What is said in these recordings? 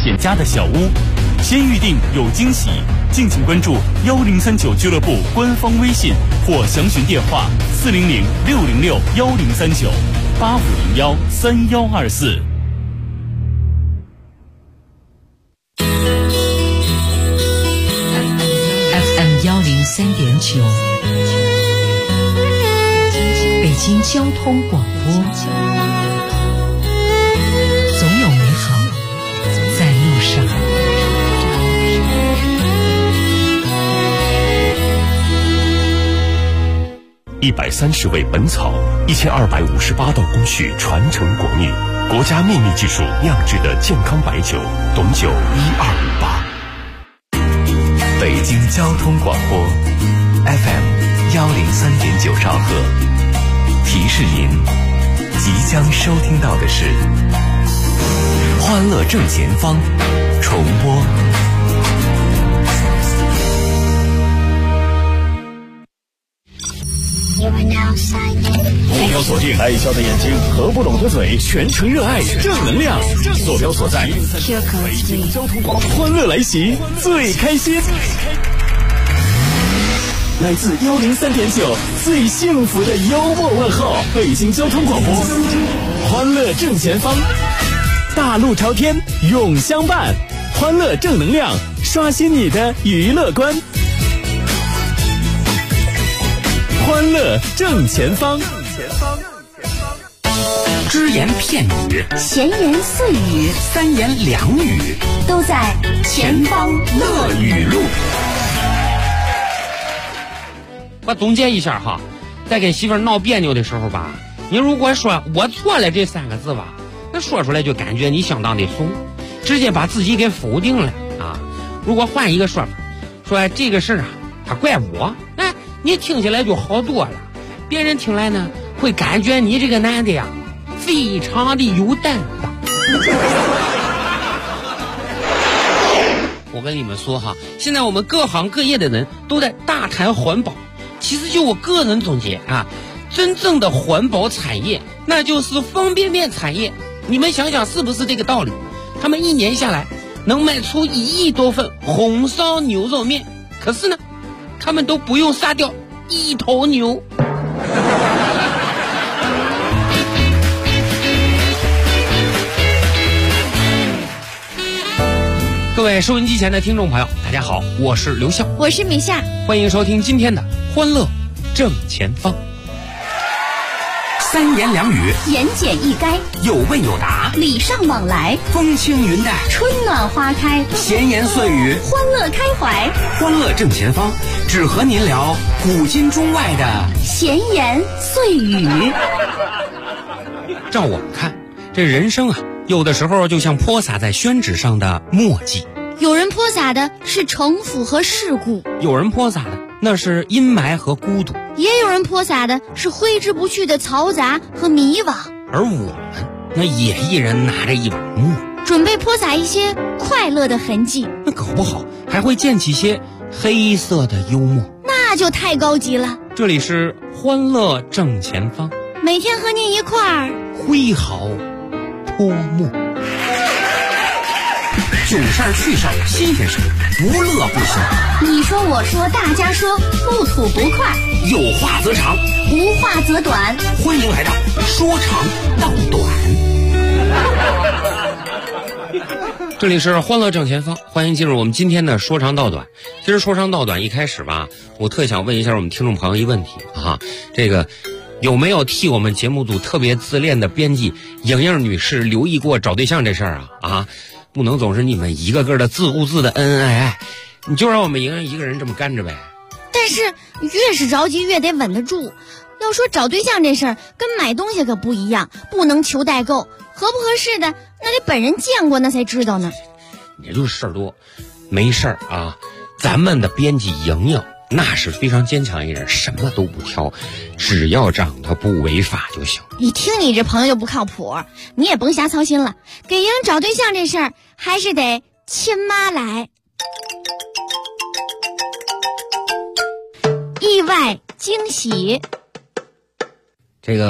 险家的小屋，先预定有惊喜。敬请关注1039俱乐部官方微信或详询电话400-606-1039-8501-3124。 103.9，北京交通广播，总有美好在路上。 130味本草，1258道工序传承国秘，国家秘密技术酿制的健康白酒，董酒1258。 北京交通广播 FM 103.9兆赫，提示您即将收听到的是欢乐正前方重播。 目标锁定，爱笑的眼睛，合不拢的嘴，全程热爱正能量。坐标所在，北京交通广播，欢乐来袭，最开心。来自103.9最幸福的幽默问候，北京交通广播，欢乐正前方，大路朝天，永相伴，欢乐正能量，刷新你的娱乐观。欢乐正前方， 只言片语， 闲言碎语， 三言两语， 都在前方乐语录。 我总结一下哈，在跟媳妇儿闹别扭的时候吧，你如果说我错了这3个字吧，那说出来就感觉你相当的怂，直接把自己给否定了啊。如果换一个说法，说这个事儿啊，他怪我，哎，你听起来就好多了。别人听来呢，会感觉你这个男的呀，非常的有担当。我跟你们说哈，现在我们各行各业的人都在大谈环保。其实就我个人总结啊，真正的环保产业那就是方便面产业。你们想想是不是这个道理？他们1年下来能卖出1亿多份红烧牛肉面，可是呢，他们都不用杀掉1头牛。各位收音机前的听众朋友，大家好，我是刘笑， 我是米夏， 欢迎收听今天的欢乐正前方。三言两语， 言简意赅， 有问有答， 礼尚往来， 风轻云淡， 春暖花开， 闲言碎语， 欢乐开怀。 欢乐正前方，只和您聊古今中外的闲言碎语。 照我们看，这人生啊，有的时候就像泼洒在宣纸上的墨迹， 有人泼洒的是城府和世故， 有人泼洒的那是阴霾和孤独， 也有人泼洒的是挥之不去的嘈杂和迷惘。 而我们那也一人拿着一碗墨， 准备泼洒一些快乐的痕迹， 那搞不好还会溅起些黑色的幽默， 那就太高级了。 这里是欢乐正前方， 每天和您一块儿挥毫泼墨，囧事儿趣事儿新鲜事儿，不乐不行。 你说我说大家说，不吐不快， 有话则长， 无话则短。 欢迎来到说长道短。这里是欢乐正前方，欢迎进入我们今天的说长道短。其实说长道短一开始吧，我特想问一下我们听众朋友一个问题啊，这个有没有替我们节目组特别自恋的编辑莹莹女士留意过找对象这事儿啊？不能总是你们一个个的自顾自的恩恩爱爱，你就让我们莹莹一个人这么干着呗。 但是越是着急越得稳得住。要说找对象这事儿跟买东西可不一样，不能求代购，合不合适的那得本人见过那才知道呢。 你这就是事儿多，没事儿啊。咱们的编辑莹莹那是非常坚强一人，什么都不挑，只要长得不违法就行。 一听你这朋友就不靠谱，你也甭瞎操心了。给莹莹找对象这事儿还是得亲妈来。意外惊喜。 这个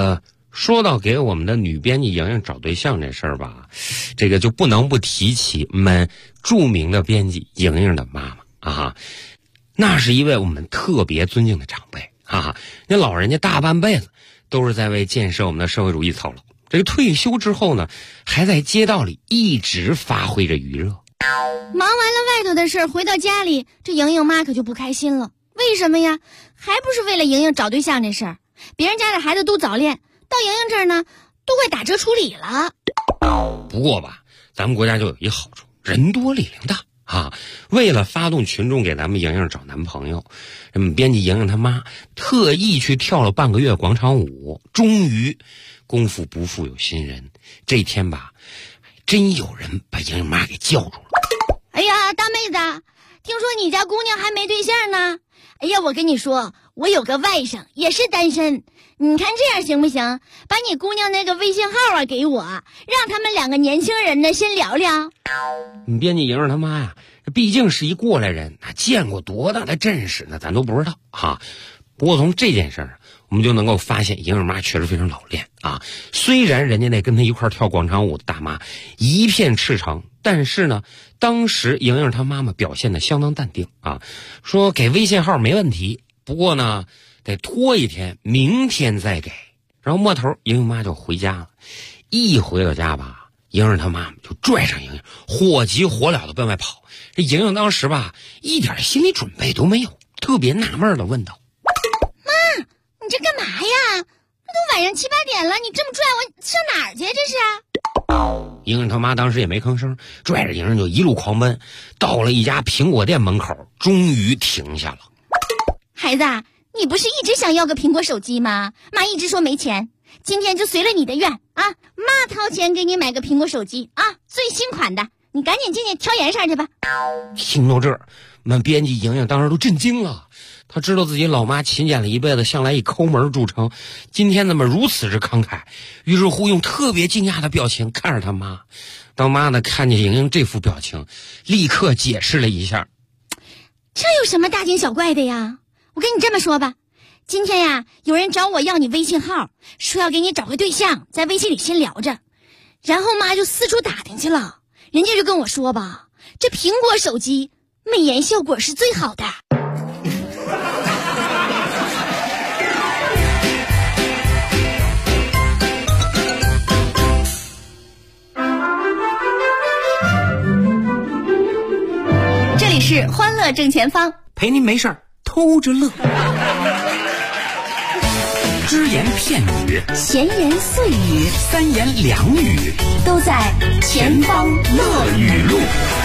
说到给我们的女编辑莹莹找对象这事儿吧，这个就不能不提起我们著名的编辑莹莹的妈妈啊，那是一位我们特别尊敬的长辈啊。那老人家大半辈子都是在为建设我们的社会主义操劳，这个退休之后呢，还在街道里一直发挥着余热。 忙完了外头的事儿，回到家里，这莹莹妈可就不开心了。为什么呀？还不是为了莹莹找对象这事儿。别人家的孩子都早恋，到莹莹这儿呢，都快打折处理了。 不过吧，咱们国家就有一好处，人多力量大啊。为了发动群众给咱们莹莹找男朋友，编辑莹莹他妈特意去跳了半个月广场舞，终于功夫不负有心人，这天吧，真有人把莹莹妈给叫住了。 哎呀，大妹子，听说你家姑娘还没对象呢？哎呀，我跟你说，我有个外甥也是单身，你看这样行不行？把你姑娘那个微信号啊给我，让他们两个年轻人呢先聊聊。 你编辑莹莹他妈呀，毕竟是一过来人，见过多大的阵势呢，咱都不知道哈。不过从这件事儿，我们就能够发现莹莹妈确实非常老练啊。虽然人家那跟她一块跳广场舞的大妈一片赤诚，但是呢，当时莹莹她妈妈表现得相当淡定啊，说给微信号没问题，不过呢得拖一天，明天再给。然后末头莹莹妈就回家了，一回到家吧，莹莹她妈妈就拽上莹莹，火急火燎的奔外跑。这莹莹当时吧，一点心理准备都没有，特别纳闷的问道： 妈，你这干嘛呀？这都晚上7、8点了，你这么拽我上哪儿去？这是？ 莹莹他妈当时也没吭声，拽着莹莹就一路狂奔，到了一家苹果店门口，终于停下了。 孩子，你不是一直想要个苹果手机吗？妈一直说没钱，今天就随了你的愿啊！妈掏钱给你买个苹果手机啊，最新款的，你赶紧进去挑颜色去吧。 听到这儿，我们编辑莹莹当时都震惊了。他知道自己老妈勤俭了一辈子，向来以抠门著称，今天怎么如此之慷慨？于是乎用特别惊讶的表情看着他妈。当妈的看见莹莹这副表情，立刻解释了一下： 这有什么大惊小怪的呀？我跟你这么说吧，今天呀，有人找我要你微信号，说要给你找个对象，在微信里先聊着。然后妈就四处打听去了，人家就跟我说吧，这苹果手机美颜效果是最好的。这里是欢乐正前方， 陪您没事儿偷着乐。只言片语， 闲言碎语， 三言两语， 都在前方乐语录。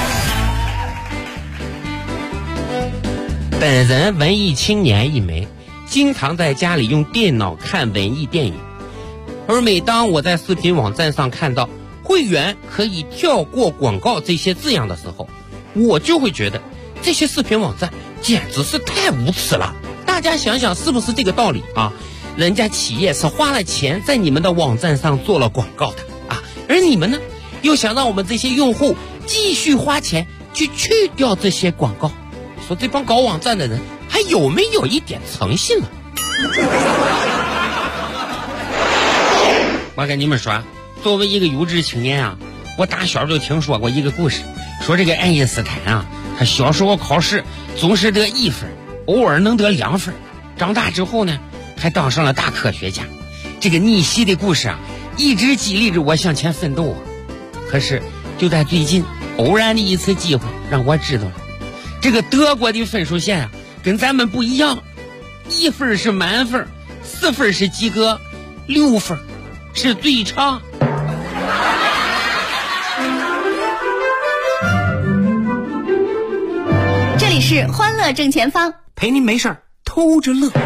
本人文艺青年一枚，经常在家里用电脑看文艺电影，而每当我在视频网站上看到会员可以跳过广告这些字样的时候，我就会觉得这些视频网站简直是太无耻了。大家想想是不是这个道理啊？人家企业是花了钱在你们的网站上做了广告的啊，而你们呢，又想让我们这些用户继续花钱去掉这些广告，说这帮搞网站的人还有没有一点诚信了？我跟你们说，作为一个优质青年啊，我打小就听说过一个故事，说这个爱因斯坦啊，他小时候考试总是得1分，偶尔能得2分，长大之后呢，还当上了大科学家。这个逆袭的故事啊，一直激励着我向前奋斗啊。可是就在最近，偶然的一次机会让我知道了，这个德国的分数线啊，跟咱们不一样，1分是满分，4分是及格，6分是最差。 这里是欢乐正前方， 陪您没事儿偷着乐。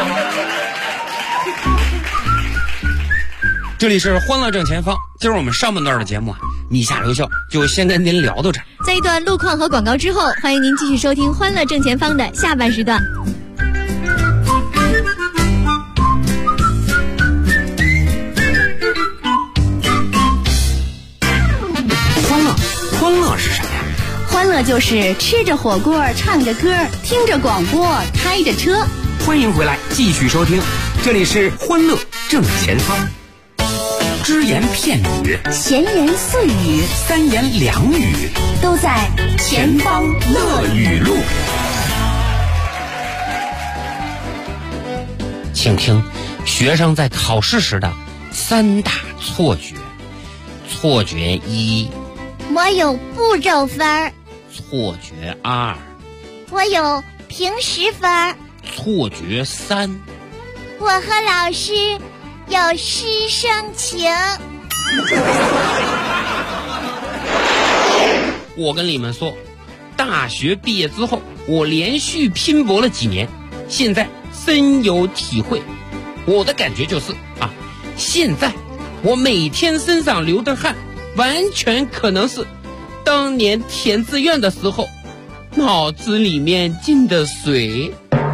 这里是欢乐正前方，今儿我们上半段的节目啊，你下留笑就先跟您聊到这儿。 在一段路况和广告之后，欢迎您继续收听欢乐正前方的下半时段。 欢乐是什么呀？ 欢乐就是吃着火锅，唱着歌，听着广播，开着车。 欢迎回来继续收听，这里是欢乐正前方。 只言片语， 闲言碎语， 三言两语， 都在前方乐语录。 请听学生在考试时的3大错觉。错觉1， 我有步骤分。 错觉2， 我有平时分。 错觉3， 我和老师有师生情。 我跟你们说，大学毕业之后，我连续拼搏了几年，现在深有体会。我的感觉就是现在我每天身上流的汗，完全可能是当年填志愿的时候脑子里面进的水。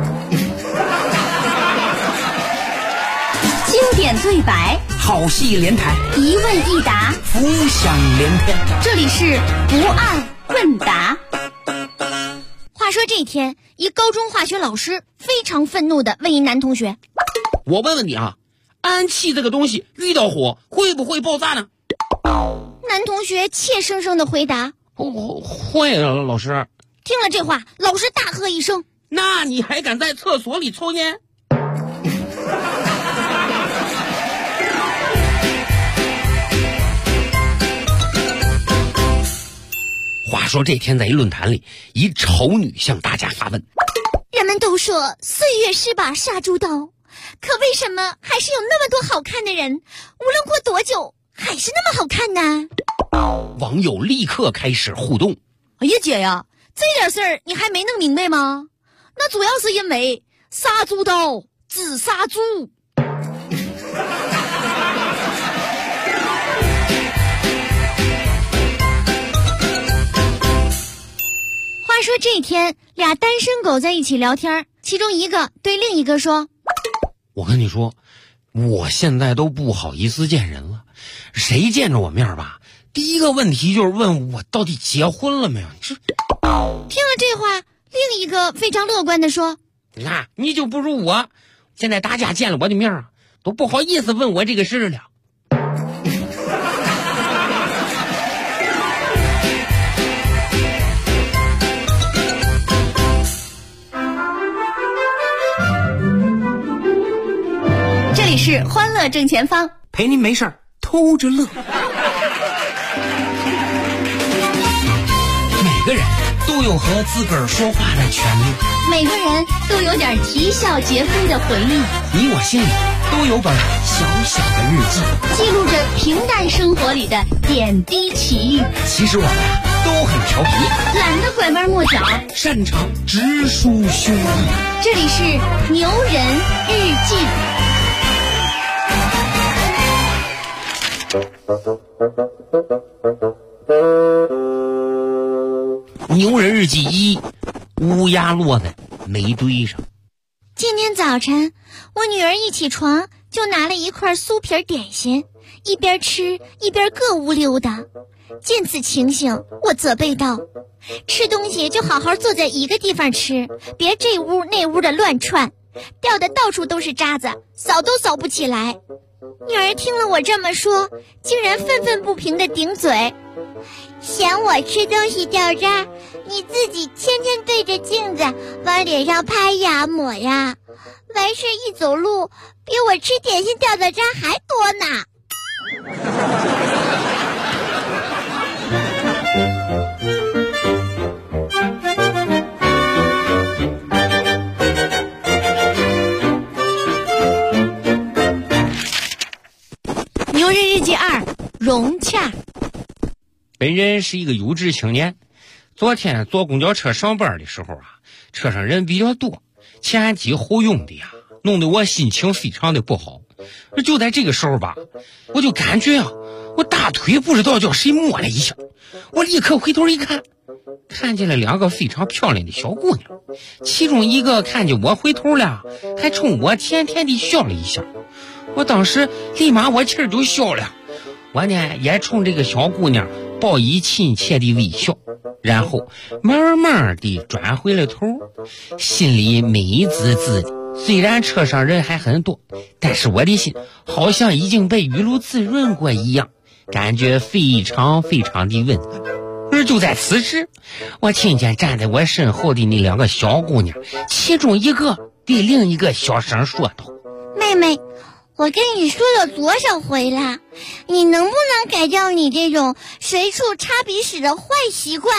经典对白， 好戏连台， 一问一答， 浮想联翩。 这里是不二问答。话说这一天，一高中化学老师非常愤怒地问一男同学： 我问问你氨气这个东西遇到火会不会爆炸呢？ 男同学怯生生地回答： 会了，老师。 听了这话，老师大喝一声： 那你还敢在厕所里抽烟？话说这天在一论坛里，一丑女向大家发问： 人们都说岁月是把杀猪刀，可为什么还是有那么多好看的人，无论过多久还是那么好看呢？ 网友立刻开始互动： 哎呀姐呀，这点事儿你还没弄明白吗？那主要是因为杀猪刀只杀猪。话说这一天，俩单身狗在一起聊天，其中一个对另一个说： 我跟你说，我现在都不好意思见人了，谁见着我面吧，第一个问题就是问我到底结婚了没有。 听了这话，另一个非常乐观地说： 那你就不如我，现在大家见了我的面都不好意思问我这个事了。 这里是欢乐正前方， 陪您没事儿偷着乐。每个人都有和自个儿说话的权利， 每个人都有点啼笑皆非的回忆， 你我心里都有本小小的日记， 记录着平淡生活里的点滴奇遇。 其实我们都很调皮， 懒得拐弯抹角， 擅长直抒胸臆。 这里是牛人日记。 牛人日记1，乌鸦落在煤堆上。 今天早晨，我女儿一起床就拿了一块酥皮点心，一边吃一边各屋溜达。见此情形，我责备道：吃东西就好好坐在一个地方吃，别这屋那屋的乱窜，掉的到处都是渣子，扫都扫不起来。女儿听了我这么说，竟然愤愤不平地顶嘴：嫌我吃东西掉渣，你自己天天对着镜子往脸上拍呀抹呀，完事一走路比我吃点心掉的渣还多呢。牛人日记2，融洽。 本人是一个优质青年，昨天坐公交车上班的时候车上人比较多，前挤后拥的弄得我心情非常的不好。就在这个时候我就感觉我大腿不知道叫谁摸了一下，我立刻回头一看，看见了2个非常漂亮的小姑娘，其中一个看见我回头了，还冲我甜甜地笑了一下。我当时立马我气儿就消了，我呢也冲这个小姑娘报以亲切的微笑，然后慢慢地转回了头，心里美滋滋的。 虽然车上人还很多，但是我的心好像已经被雨露滋润过一样，感觉非常非常的温暖。而就在此时，我听见站在我身后的那两个小姑娘，其中一个对另一个小声说道： 妹妹，我跟你说了多少回了，你能不能改掉你这种随处插鼻屎的坏习惯？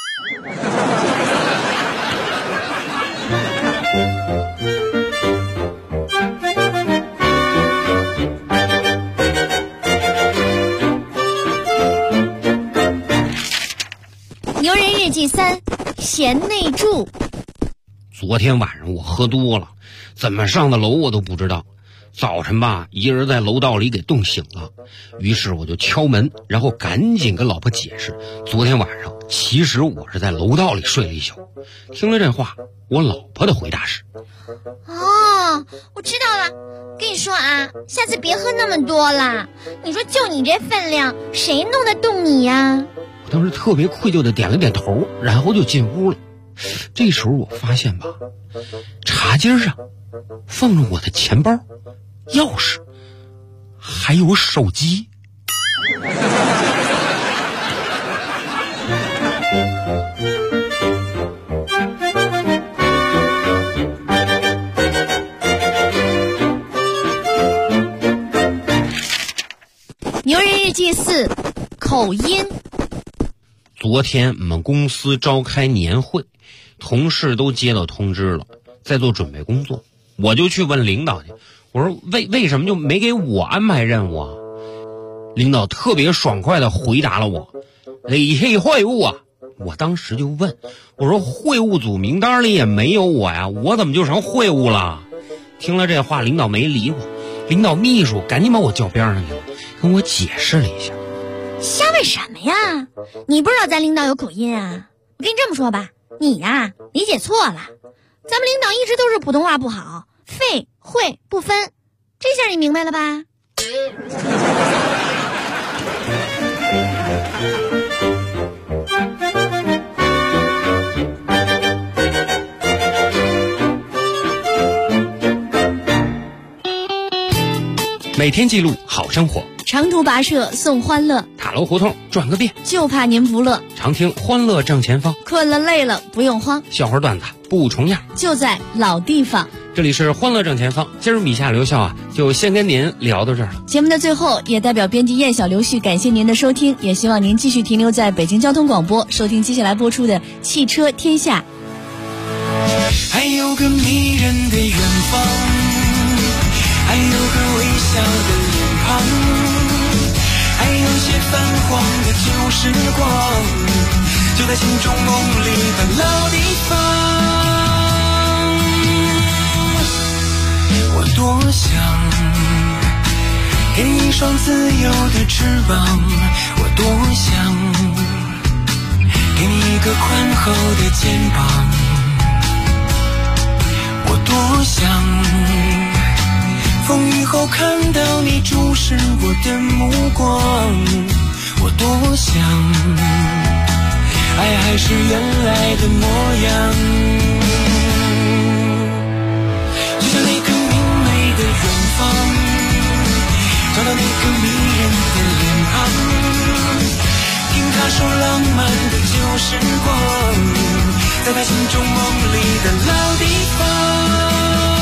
牛人日记3，贤内助。 昨天晚上我喝多了，怎么上的楼我都不知道。早晨吧，一人在楼道里给冻醒了，于是我就敲门，然后赶紧跟老婆解释，昨天晚上其实我是在楼道里睡了一宿。听了这话，我老婆的回答是： 哦，我知道了。跟你说啊，下次别喝那么多了。你说就你这分量，谁弄得动你呀？ 我当时特别愧疚的点了点头，然后就进屋了。这时候我发现吧，茶几上放着我的钱包、钥匙，还有手机。 牛人日记4，口音。 昨天我们公司召开年会，同事都接到通知了，在做准备工作。我就去问领导去，我说为什么就没给我安排任务啊？领导特别爽快地回答了我：你是会务啊。我当时就问，我说会务组名单里也没有我呀，我怎么就成会务了？听了这话，领导没理我，领导秘书赶紧把我叫边上去了，跟我解释了一下。 瞎问什么呀？你不知道咱领导有口音啊？我跟你这么说吧，你呀理解错了，咱们领导一直都是普通话不好，废会不分，这下你明白了吧？ 每天记录好生活， 长途跋涉送欢乐， 塔楼胡同转个遍， 就怕您不乐。 常听欢乐正前方， 困了累了不用慌， 笑话段子不重样， 就在老地方。 这里是欢乐正前方，今儿米夏留校啊，就先跟您聊到这儿了。 节目的最后，也代表编辑燕小刘旭感谢您的收听，也希望您继续停留在北京交通广播，收听接下来播出的《汽车天下》。 还有个迷人的远方，还有个微笑的脸庞，还有些泛黄的旧时光，就在心中梦里的老地方。我多想给你一双自由的翅膀，我多想给你一个宽厚的肩膀，我多想风雨后看到你注视我的目光，我多想爱还是原来的模样，就像那个明媚的远方，找到那个迷人的脸庞，听他说浪漫的旧时光，在他心中梦里的老地方。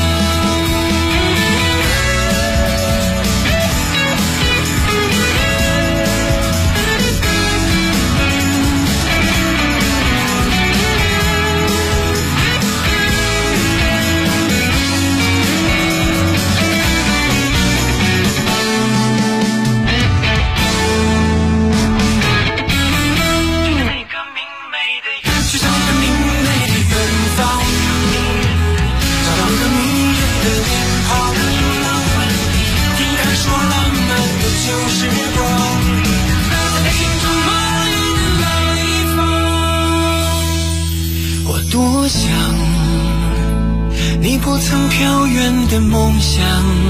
多想你不曾飘远的梦想，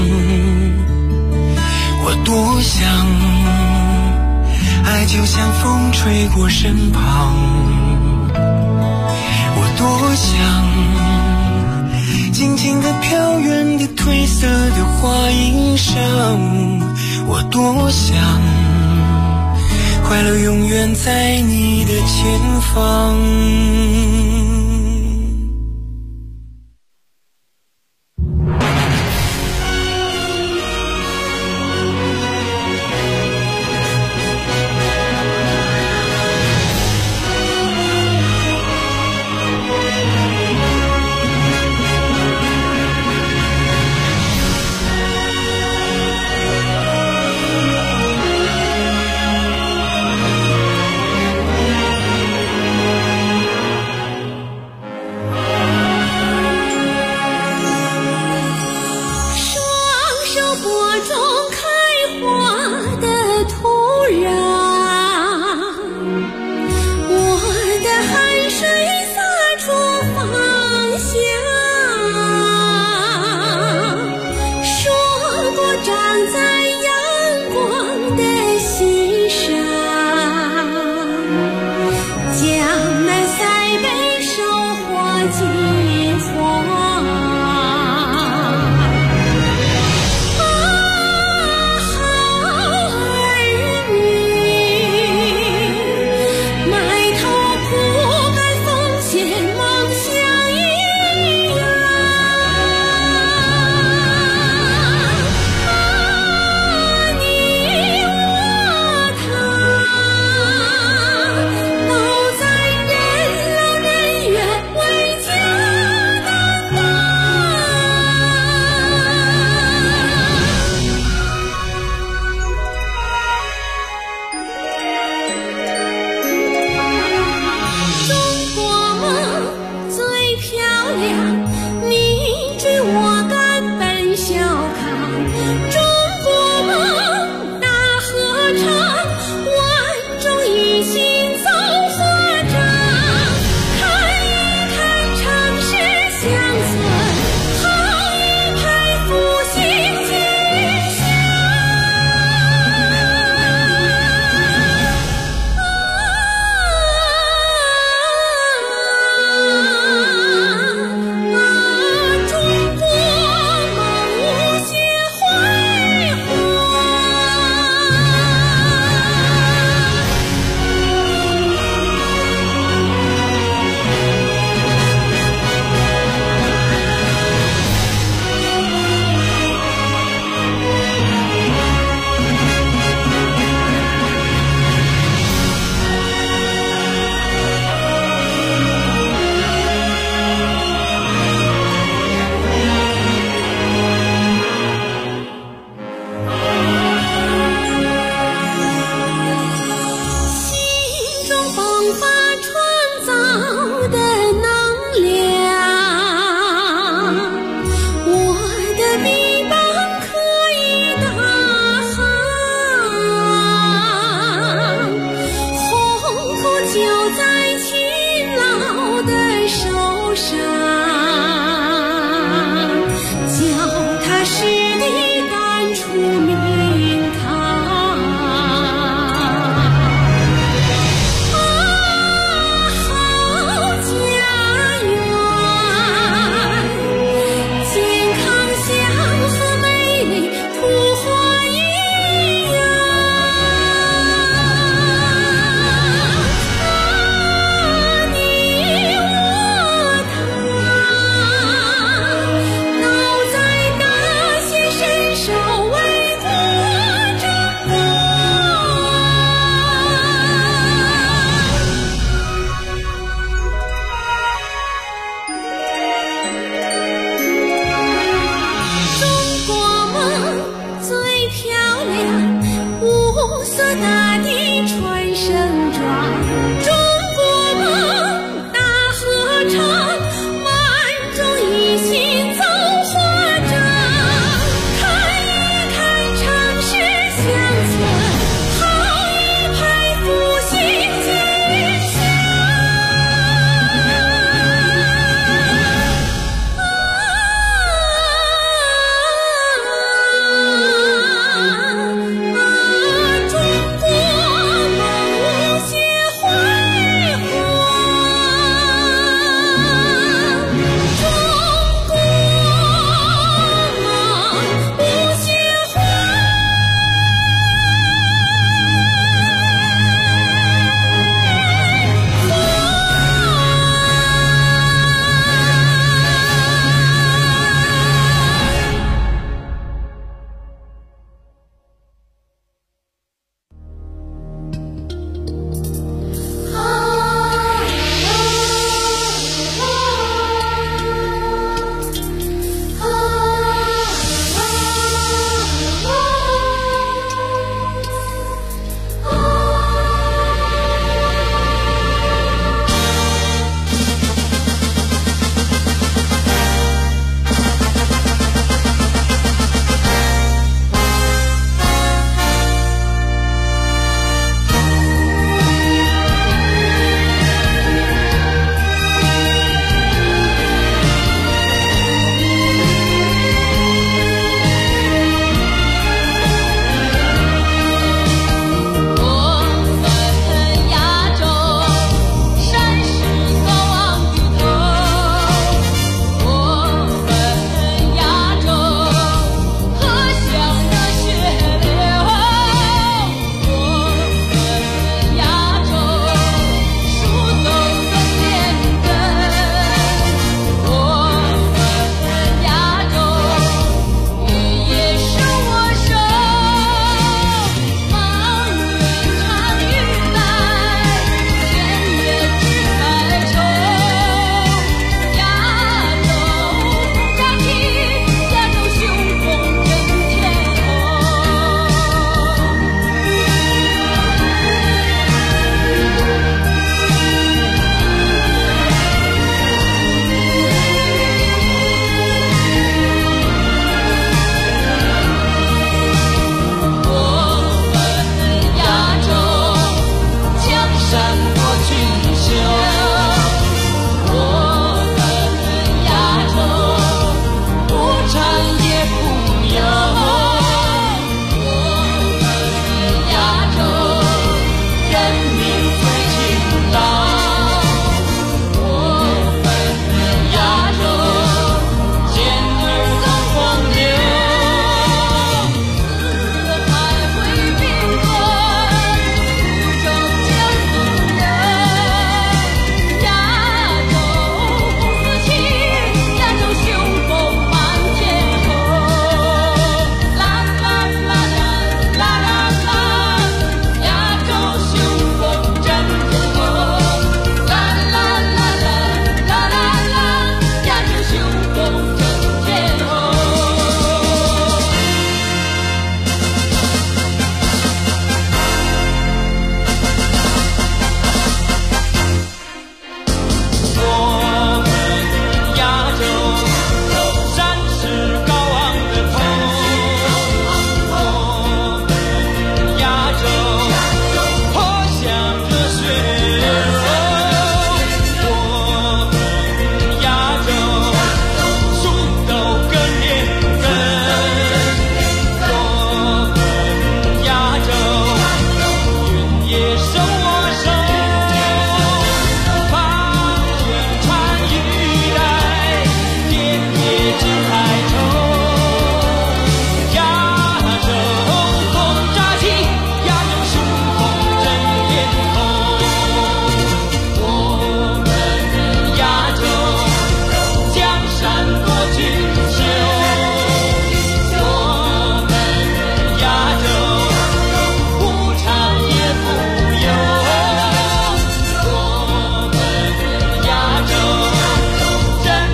我多想爱就像风吹过身旁，我多想静静地飘远的褪色的花衣裳，我多想快乐永远在你的前方。